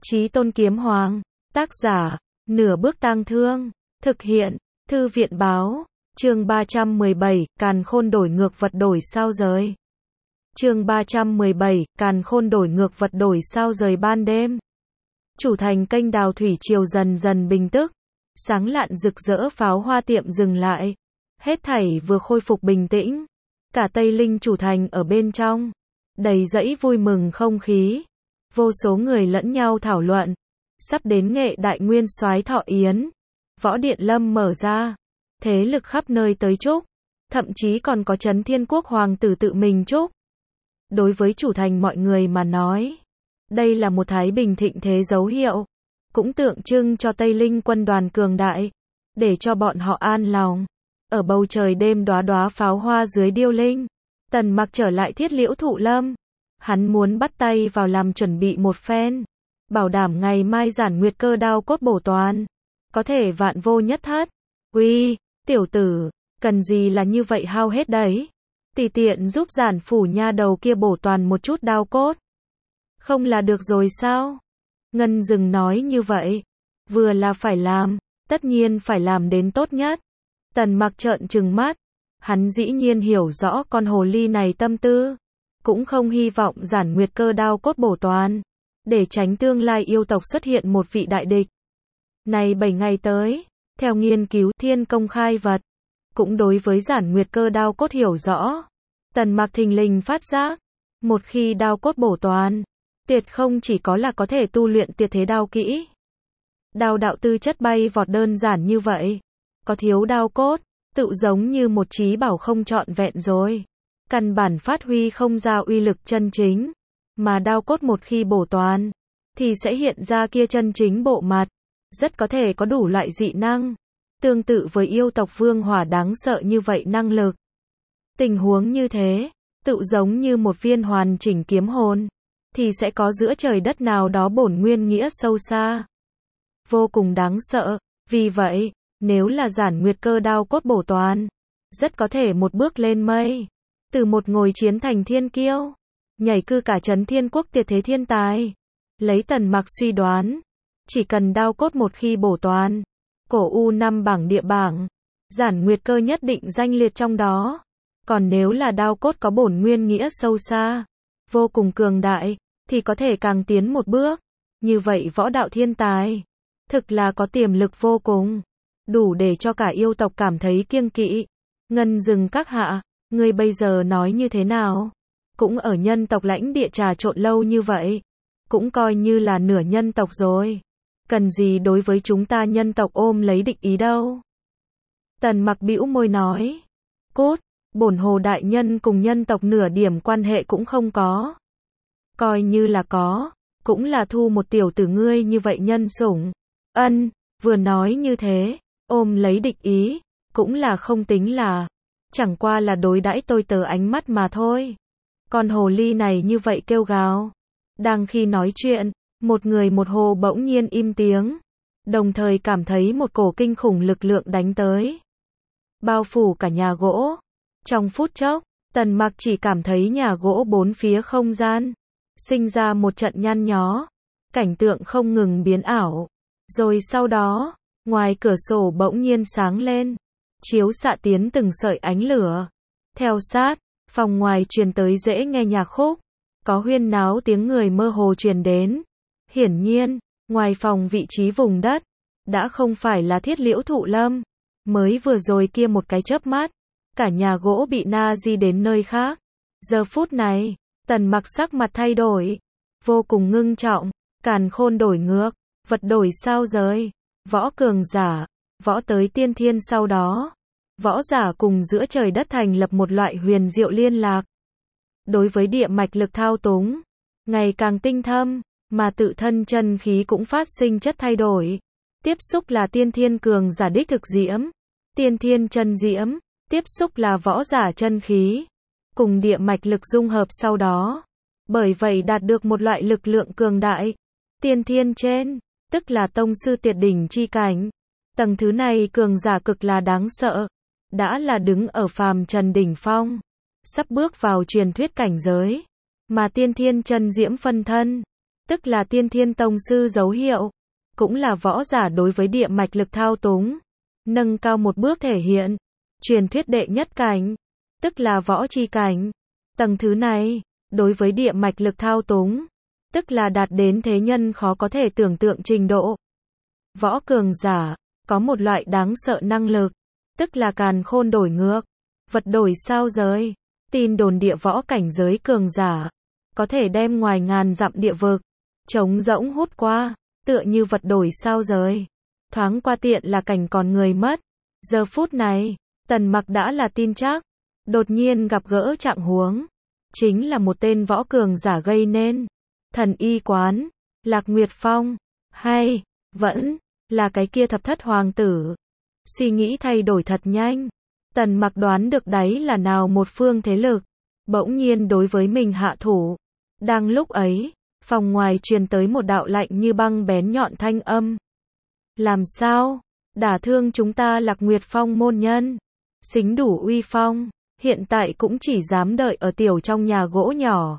Chí Tôn Kiếm Hoàng. Tác giả, Nửa Bước Tang Thương. Thực hiện, Thư viện Báo. Chương 317, Càn Khôn đổi ngược vật đổi sao rời. Chương 317, Càn Khôn đổi ngược vật đổi sao rời ban đêm. Chủ thành kênh đào thủy triều dần dần bình tức. Sáng lạn rực rỡ pháo hoa tiệm dừng lại. Hết thảy vừa khôi phục bình tĩnh. Cả Tây Linh chủ thành ở bên trong. Đầy dẫy vui mừng không khí. Vô số người lẫn nhau thảo luận. Sắp đến nghệ đại nguyên soái thọ yến. Võ Điện Lâm mở ra. Thế lực khắp nơi tới chúc. Thậm chí còn có Trấn Thiên Quốc hoàng tử tự mình chúc. Đối với chủ thành mọi người mà nói, đây là một thái bình thịnh thế dấu hiệu. Cũng tượng trưng cho Tây Linh quân đoàn cường đại. Để cho bọn họ an lòng. Ở bầu trời đêm đóa đóa pháo hoa dưới điêu linh. Tần Mặc trở lại Thiết Liễu Thụ Lâm. Hắn muốn bắt tay vào làm chuẩn bị một phen. Bảo đảm ngày mai Giản Nguyệt Cơ đao cốt bổ toàn. Có thể vạn vô nhất thất. Uy, tiểu tử, cần gì là như vậy hao hết đấy. Tùy tiện giúp Giản phủ nha đầu kia bổ toàn một chút đao cốt. Không là được rồi sao? Ngân Dừng nói như vậy. Vừa là phải làm, tất nhiên phải làm đến tốt nhất. Tần Mặc trợn trừng mắt. Hắn dĩ nhiên hiểu rõ con hồ ly này tâm tư. Cũng không hy vọng Giản Nguyệt Cơ đao cốt bổ toàn. Để tránh tương lai yêu tộc xuất hiện một vị đại địch. Này 7 ngày tới, theo nghiên cứu thiên công khai vật, cũng đối với Giản Nguyệt Cơ đao cốt hiểu rõ. Tần Mặc thình lình phát giác, một khi đao cốt bổ toàn, tuyệt không chỉ có là có thể tu luyện tuyệt thế đao kỹ. Đao đạo tư chất bay vọt đơn giản như vậy, có thiếu đao cốt, tự giống như một trí bảo không trọn vẹn rồi. Căn bản phát huy không ra uy lực chân chính, mà đao cốt một khi bổ toàn, thì sẽ hiện ra kia chân chính bộ mặt, rất có thể có đủ loại dị năng, tương tự với yêu tộc vương hỏa đáng sợ như vậy năng lực. Tình huống như thế, tự giống như một viên hoàn chỉnh kiếm hồn, thì sẽ có giữa trời đất nào đó bổn nguyên nghĩa sâu xa. Vô cùng đáng sợ, vì vậy, nếu là Giản Nguyệt Cơ đao cốt bổ toàn, rất có thể một bước lên mây, từ một ngồi chiến thành thiên kiêu, nhảy cư cả Trấn Thiên Quốc tuyệt thế thiên tài. Lấy Tần Mặc suy đoán, chỉ cần đao cốt một khi bổ toàn, cổ U5 bảng địa bảng, Giản Nguyệt Cơ nhất định danh liệt trong đó. Còn nếu là đao cốt có bổn nguyên nghĩa sâu xa, vô cùng cường đại, thì có thể càng tiến một bước. Như vậy võ đạo thiên tài, thực là có tiềm lực vô cùng, đủ để cho cả yêu tộc cảm thấy kiêng kỵ. Ngân Dừng các hạ, ngươi bây giờ nói như thế nào? Cũng ở nhân tộc lãnh địa trà trộn lâu như vậy, cũng coi như là nửa nhân tộc rồi. Cần gì đối với chúng ta nhân tộc ôm lấy địch ý đâu? Tần Mặc bĩu môi nói. Cốt, bổn hồ đại nhân cùng nhân tộc nửa điểm quan hệ cũng không có. Coi như là có, cũng là thu một tiểu tử ngươi như vậy nhân sủng. Ân, vừa nói như thế, ôm lấy địch ý, cũng là không tính là, chẳng qua là đối đãi tôi tớ ánh mắt mà thôi. Con hồ ly này như vậy kêu gào. Đang khi nói chuyện, một người một hồ bỗng nhiên im tiếng, đồng thời cảm thấy một cổ kinh khủng lực lượng đánh tới, bao phủ cả nhà gỗ. Trong phút chốc, Tần Mặc chỉ cảm thấy nhà gỗ bốn phía không gian sinh ra một trận nhăn nhó, cảnh tượng không ngừng biến ảo. Rồi sau đó, ngoài cửa sổ bỗng nhiên sáng lên, chiếu xạ tiến từng sợi ánh lửa. Theo sát, phòng ngoài truyền tới dễ nghe nhạc khúc, có huyên náo tiếng người mơ hồ truyền đến. Hiển nhiên, ngoài phòng vị trí vùng đất, đã không phải là Thiết Liễu Thụ Lâm. Mới vừa rồi kia một cái chớp mắt, cả nhà gỗ bị na di đến nơi khác. Giờ phút này, Tần Mặc sắc mặt thay đổi, vô cùng ngưng trọng. Càn khôn đổi ngược, vật đổi sao rời. Võ cường giả, võ tới tiên thiên, sau đó võ giả cùng giữa trời đất thành lập một loại huyền diệu liên lạc. Đối với địa mạch lực thao túng, ngày càng tinh thâm, mà tự thân chân khí cũng phát sinh chất thay đổi. Tiếp xúc là tiên thiên cường giả đích thực diễm, tiên thiên chân diễm, tiếp xúc là võ giả chân khí, cùng địa mạch lực dung hợp sau đó. Bởi vậy đạt được một loại lực lượng cường đại. Tiên thiên trên, tức là tông sư tuyệt đỉnh chi cảnh. Tầng thứ này cường giả cực là đáng sợ, đã là đứng ở phàm trần đỉnh phong, sắp bước vào truyền thuyết cảnh giới. Mà tiên thiên chân diễm phân thân, tức là tiên thiên tông sư dấu hiệu, cũng là võ giả đối với địa mạch lực thao túng, nâng cao một bước thể hiện, truyền thuyết đệ nhất cảnh, tức là võ chi cảnh. Tầng thứ này, đối với địa mạch lực thao túng, tức là đạt đến thế nhân khó có thể tưởng tượng trình độ. Võ cường giả, có một loại đáng sợ năng lực, tức là càn khôn đổi ngược, vật đổi sao giới. Tin đồn địa võ cảnh giới cường giả, có thể đem ngoài ngàn dặm địa vực, trống rỗng hút qua, tựa như vật đổi sao giới. Thoáng qua tiện là cảnh còn người mất. Giờ phút này, Tần Mặc đã là tin chắc, đột nhiên gặp gỡ trạng huống, chính là một tên võ cường giả gây nên. Thần y quán, Lạc Nguyệt Phong, hay vẫn là cái kia thập thất hoàng tử. Suy nghĩ thay đổi thật nhanh. Tần Mặc đoán được đấy là nào một phương thế lực, bỗng nhiên đối với mình hạ thủ. Đang lúc ấy, phòng ngoài truyền tới một đạo lạnh như băng bén nhọn thanh âm. Làm sao? Đả thương chúng ta Lạc Nguyệt Phong môn nhân. Xính đủ uy phong, hiện tại cũng chỉ dám đợi ở tiểu trong nhà gỗ nhỏ.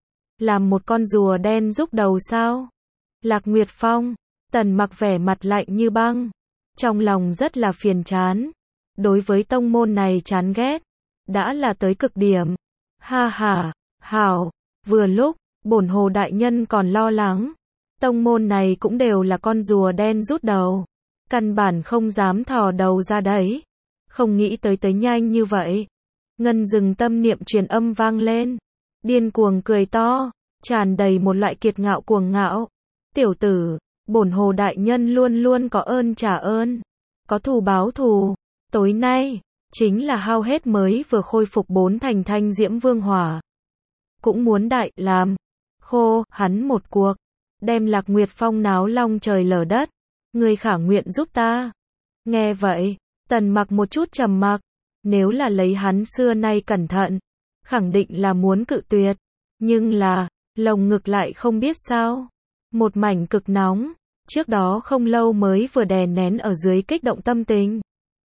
Làm một con rùa đen rúc đầu sao? Lạc Nguyệt Phong, Tần Mặc vẻ mặt lạnh như băng, trong lòng rất là phiền chán. Đối với tông môn này chán ghét, đã là tới cực điểm. Ha ha, hảo, vừa lúc, bổn hồ đại nhân còn lo lắng. Tông môn này cũng đều là con rùa đen rút đầu. Căn bản không dám thò đầu ra đấy. Không nghĩ tới nhanh như vậy. Ngân dừng tâm niệm truyền âm vang lên. Điên cuồng cười to, tràn đầy một loại kiệt ngạo cuồng ngạo. Tiểu tử, bổn hồ đại nhân luôn luôn có ơn trả ơn, có thù báo thù. Tối nay, chính là hao hết mới vừa khôi phục 4 thành thanh diễm vương hỏa. Cũng muốn đại làm khô hắn một cuộc, đem Lạc Nguyệt Phong náo long trời lở đất. Người khả nguyện giúp ta. Nghe vậy, Tần Mặc một chút trầm mặc. Nếu là lấy hắn xưa nay cẩn thận, khẳng định là muốn cự tuyệt. Nhưng là, lồng ngực lại không biết sao. Một mảnh cực nóng, trước đó không lâu mới vừa đè nén ở dưới kích động tâm tình.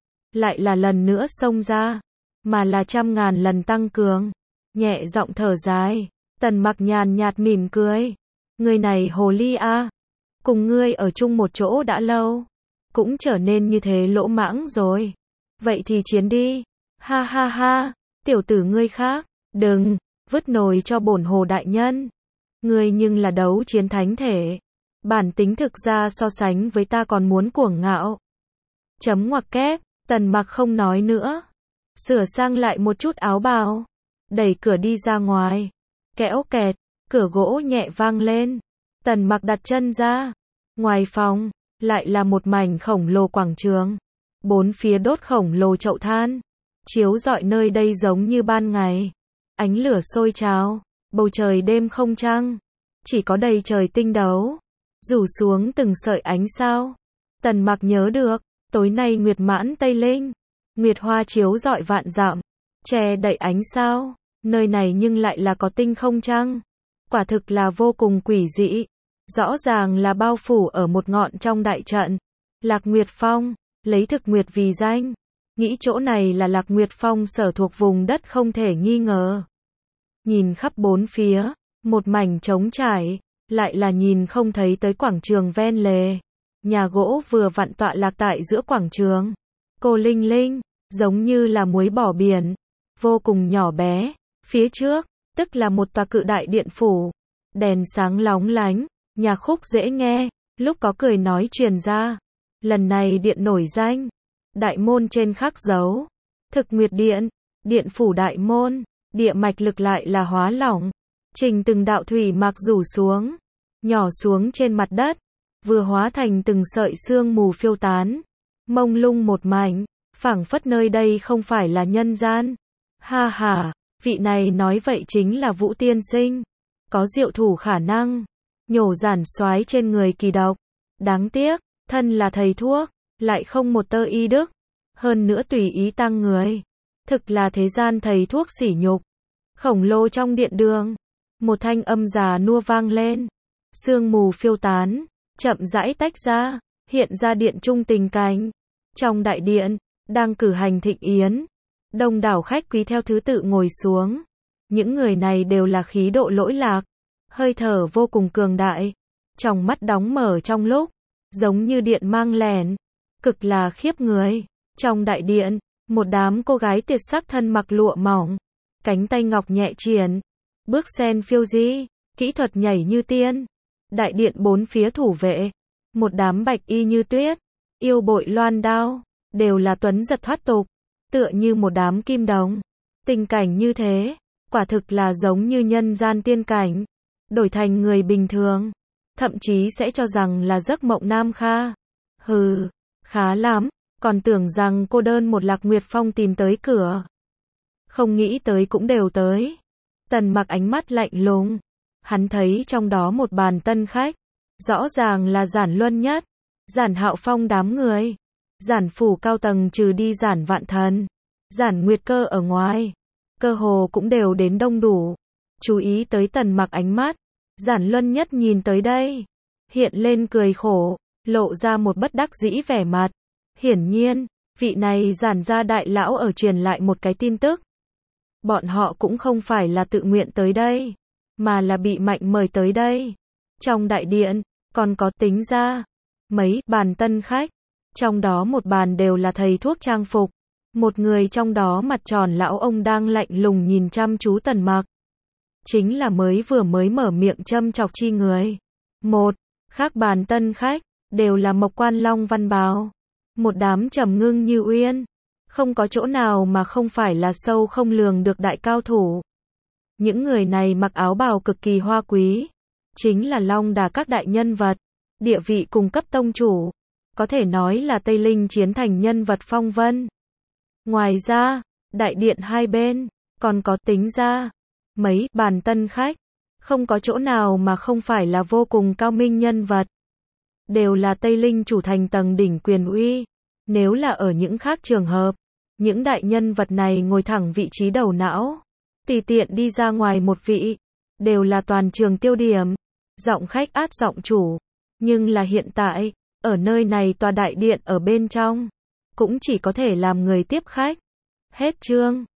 Lại là lần nữa xông ra, mà là trăm ngàn lần tăng cường. Nhẹ giọng thở dài, Tần Mặc nhàn nhạt mỉm cười. Người này hồ ly a, cùng ngươi ở chung một chỗ đã lâu, cũng trở nên như thế lỗ mãng rồi. Vậy thì chiến đi. Ha ha ha, tiểu tử ngươi khác, đừng vứt nồi cho bổn hồ đại nhân. Ngươi nhưng là đấu chiến thánh thể, bản tính thực ra so sánh với ta còn muốn cuồng ngạo. Chấm ngoặc kép. Tần Mặc không nói nữa, sửa sang lại một chút áo bào, đẩy cửa đi ra ngoài. Kẽo kẹt, cửa gỗ nhẹ vang lên. Tần Mặc đặt chân ra. Ngoài phòng, lại là một mảnh khổng lồ quảng trường. Bốn phía đốt khổng lồ chậu than, chiếu rọi nơi đây giống như ban ngày. Ánh lửa sôi trào, bầu trời đêm không trăng, chỉ có đầy trời tinh đấu, rủ xuống từng sợi ánh sao. Tần Mặc nhớ được, tối nay nguyệt mãn Tây Linh, nguyệt hoa chiếu rọi vạn dặm, che đậy ánh sao. Nơi này nhưng lại là có tinh không trăng. Quả thực là vô cùng quỷ dị. Rõ ràng là bao phủ ở một ngọn trong đại trận. Lạc Nguyệt Phong, lấy thực nguyệt vì danh. Nghĩ chỗ này là Lạc Nguyệt Phong sở thuộc vùng đất không thể nghi ngờ. Nhìn khắp bốn phía, một mảnh trống trải, lại là nhìn không thấy tới quảng trường ven lề. Nhà gỗ vừa vặn tọa lạc tại giữa quảng trường. Cô linh linh, giống như là muối bỏ biển, vô cùng nhỏ bé. Phía trước, tức là một tòa cự đại điện phủ. Đèn sáng lóng lánh, nhạc khúc dễ nghe, lúc có cười nói truyền ra. Lần này điện nổi danh, đại môn trên khắc dấu thực nguyệt điện, điện phủ đại môn, địa mạch lực lại là hóa lỏng. Trình từng đạo thủy mạc rủ xuống, nhỏ xuống trên mặt đất, vừa hóa thành từng sợi sương mù phiêu tán, mông lung một mảnh, phảng phất nơi đây không phải là nhân gian. Ha ha, vị này nói vậy chính là Vũ tiên sinh, có diệu thủ khả năng nhổ giản soái trên người kỳ độc. Đáng tiếc, thân là thầy thuốc, lại không một tơ y đức, hơn nữa tùy ý tăng người, thực là thế gian thầy thuốc sỉ nhục. Khổng lồ trong điện đường, một thanh âm già nua vang lên, sương mù phiêu tán, chậm rãi tách ra, hiện ra điện trung tình cảnh. Trong đại điện, đang cử hành thịnh yến, đông đảo khách quý theo thứ tự ngồi xuống. Những người này đều là khí độ lỗi lạc, hơi thở vô cùng cường đại, tròng mắt đóng mở trong lúc, giống như điện mang lèn, cực là khiếp người. Trong đại điện, một đám cô gái tuyệt sắc thân mặc lụa mỏng, cánh tay ngọc nhẹ triển, bước sen phiêu di, kỹ thuật nhảy như tiên. Đại điện bốn phía thủ vệ, một đám bạch y như tuyết, yêu bội loan đao, đều là tuấn giật thoát tục, tựa như một đám kim đồng. Tình cảnh như thế, quả thực là giống như nhân gian tiên cảnh, đổi thành người bình thường, thậm chí sẽ cho rằng là giấc mộng Nam Kha. Hừ, khá lắm, còn tưởng rằng cô đơn một Lạc Nguyệt Phong tìm tới cửa. Không nghĩ tới cũng đều tới. Tần Mặc ánh mắt lạnh lùng, hắn thấy trong đó một bàn tân khách, rõ ràng là Giản Luân Nhất, Giản Hạo Phong đám người, Giản phủ cao tầng trừ đi Giản Vạn Thần, Giản Nguyệt Cơ ở ngoài, cơ hồ cũng đều đến đông đủ. Chú ý tới Tần Mặc ánh mắt, Giản Luân Nhất nhìn tới đây, hiện lên cười khổ, lộ ra một bất đắc dĩ vẻ mặt. Hiển nhiên, vị này Giản gia đại lão ở truyền lại một cái tin tức. Bọn họ cũng không phải là tự nguyện tới đây, mà là bị mạnh mời tới đây. Trong đại điện, còn có tính ra mấy bàn tân khách, trong đó một bàn đều là thầy thuốc trang phục. Một người trong đó mặt tròn lão ông đang lạnh lùng nhìn chăm chú Tần Mặc. Chính là vừa mới mở miệng châm chọc chi người. Một khác bàn tân khách, đều là Mộc Quan Long Văn Bào. Một đám trầm ngưng như uyên, không có chỗ nào mà không phải là sâu không lường được đại cao thủ. Những người này mặc áo bào cực kỳ hoa quý, chính là Long Đà các đại nhân vật, địa vị cùng cấp tông chủ, có thể nói là Tây Linh chiến thành nhân vật phong vân. Ngoài ra, đại điện hai bên, còn có tính ra mấy bàn tân khách, không có chỗ nào mà không phải là vô cùng cao minh nhân vật. Đều là Tây Linh chủ thành tầng đỉnh quyền uy. Nếu là ở những khác trường hợp, những đại nhân vật này ngồi thẳng vị trí đầu não, tùy tiện đi ra ngoài một vị, đều là toàn trường tiêu điểm, giọng khách át giọng chủ. Nhưng là hiện tại, ở nơi này tòa đại điện ở bên trong, cũng chỉ có thể làm người tiếp khách. Hết chương.